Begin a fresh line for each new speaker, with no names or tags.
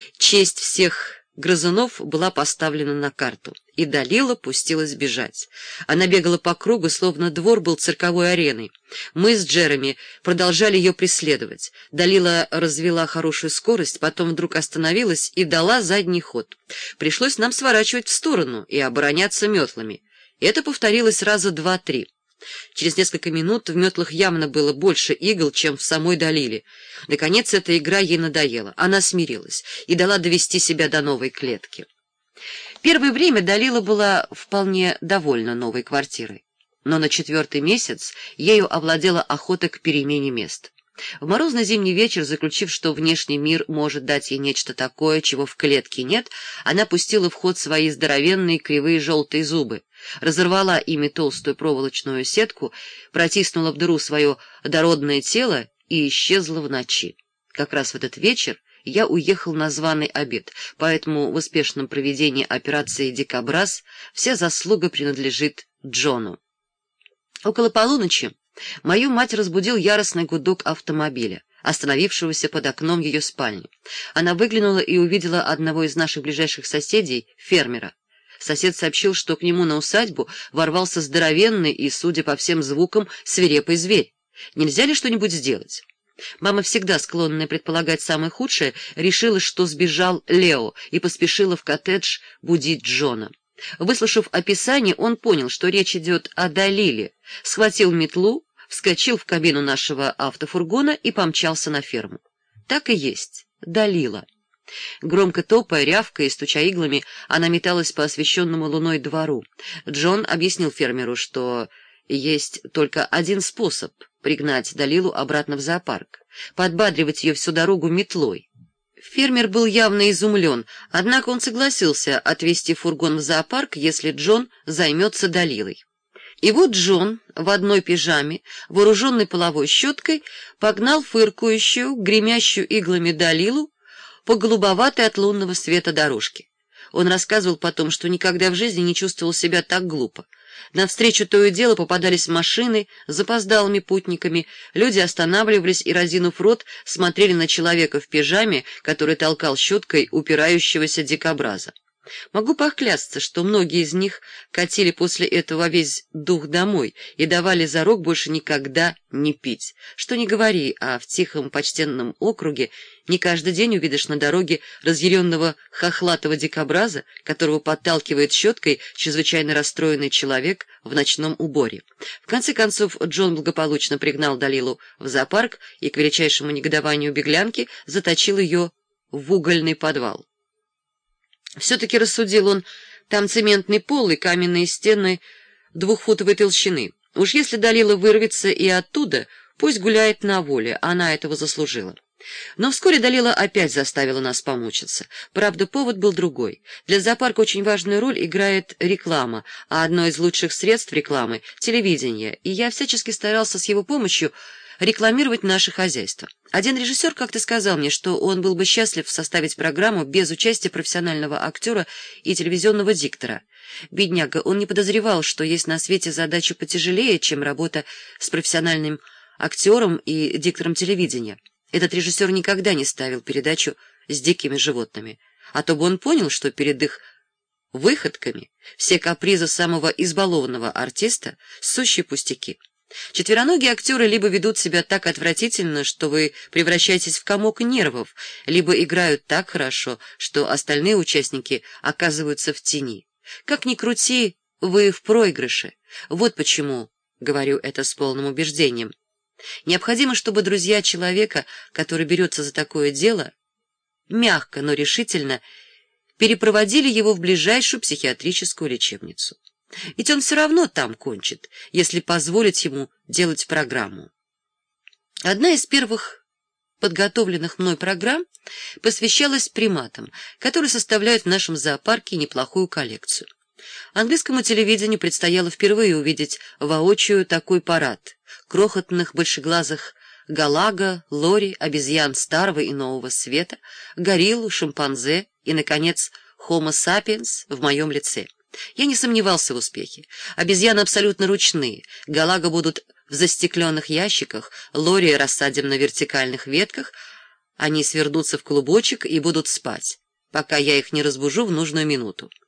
Честь всех грызунов была поставлена на карту, и Далила пустилась бежать. Она бегала по кругу, словно двор был цирковой ареной. Мы с Джереми продолжали ее преследовать. Далила развела хорошую скорость, потом вдруг остановилась и дала задний ход. Пришлось нам сворачивать в сторону и обороняться метлами. Это повторилось раза два-три. Через несколько минут в метлах явно было больше игл, чем в самой Далиле. Наконец, эта игра ей надоела. Она смирилась и дала довести себя до новой клетки. Первое время Далила была вполне довольна новой квартирой. Но на 4-й месяц ею овладела охота к перемене мест. В морозный зимний вечер, заключив, что внешний мир может дать ей нечто такое, чего в клетке нет, она пустила в ход свои здоровенные кривые желтые зубы, разорвала ими толстую проволочную сетку, протиснула в дыру свое дородное тело и исчезла в ночи. Как раз в этот вечер я уехал на званый обед, поэтому в успешном проведении операции «Дикобраз» вся заслуга принадлежит Джону. Около полуночи мою мать разбудил яростный гудок автомобиля, остановившегося под окном ее спальни. Она выглянула и увидела одного из наших ближайших соседей, фермера. Сосед сообщил, что к нему на усадьбу ворвался здоровенный и, судя по всем звукам, свирепый зверь. Нельзя ли что-нибудь сделать? Мама, всегда склонная предполагать самое худшее, решила, что сбежал Лео, и поспешила в коттедж будить Джона. Выслушав описание, он понял, что речь идет о Далиле, схватил метлу, вскочил в кабину нашего автофургона и помчался на ферму. Так и есть, Далила. Громко топая, рявкая и стуча иглами, она металась по освещенному луной двору. Джон объяснил фермеру, что есть только один способ пригнать Далилу обратно в зоопарк — подбадривать ее всю дорогу метлой. Фермер был явно изумлен, однако он согласился отвезти фургон в зоопарк, если Джон займется Далилой. И вот Джон в одной пижаме, вооруженный половой щеткой, погнал фыркающую, гремящую иглами Далилу по голубоватой от лунного света дорожке. Он рассказывал потом, что никогда в жизни не чувствовал себя так глупо. Навстречу то и дело попадались машины с запоздалыми путниками, люди останавливались и, разинув рот, смотрели на человека в пижаме, который толкал щеткой упирающегося дикобраза. Могу поклясться, что многие из них катили после этого весь дух домой и давали зарок больше никогда не пить. Что ни говори, а в тихом почтенном округе не каждый день увидишь на дороге разъяренного хохлатого дикобраза, которого подталкивает щеткой чрезвычайно расстроенный человек в ночном уборе. В конце концов, Джон благополучно пригнал Далилу в зоопарк и, к величайшему негодованию беглянки, заточил ее в угольный подвал. Все-таки, рассудил он, там цементный пол и каменные стены 2-футовой толщины. Уж если Далила вырвется и оттуда, пусть гуляет на воле, она этого заслужила. Но вскоре Далила опять заставила нас помучиться. Правда, повод был другой. Для зоопарка очень важную роль играет реклама, а одно из лучших средств рекламы — телевидение, и я всячески старался с его помощью рекламировать наше хозяйство. Один режиссер как-то сказал мне, что он был бы счастлив составить программу без участия профессионального актера и телевизионного диктора. Бедняга, он не подозревал, что есть на свете задача потяжелее, чем работа с профессиональным актером и диктором телевидения. Этот режиссер никогда не ставил передачу с дикими животными, а то бы он понял, что перед их выходками все капризы самого избалованного артиста — сущие пустяки. Четвероногие актеры либо ведут себя так отвратительно, что вы превращаетесь в комок нервов, либо играют так хорошо, что остальные участники оказываются в тени. Как ни крути, вы в проигрыше. Вот почему говорю это с полным убеждением. Необходимо, чтобы друзья человека, который берется за такое дело, мягко, но решительно перепроводили его в ближайшую психиатрическую лечебницу. Ведь он все равно там кончит, если позволить ему делать программу. Одна из первых подготовленных мной программ посвящалась приматам, которые составляют в нашем зоопарке неплохую коллекцию. Английскому телевидению предстояло впервые увидеть воочию такой парад крохотных большеглазых галага, лори, обезьян старого и нового света, гориллу, шимпанзе и, наконец, хомо сапиенс в моем лице. Я не сомневался в успехе. Обезьяны абсолютно ручные, галага будут в застекленных ящиках, лори рассадим на вертикальных ветках, Они свернутся в клубочек и будут спать, пока я их не разбужу в нужную минуту.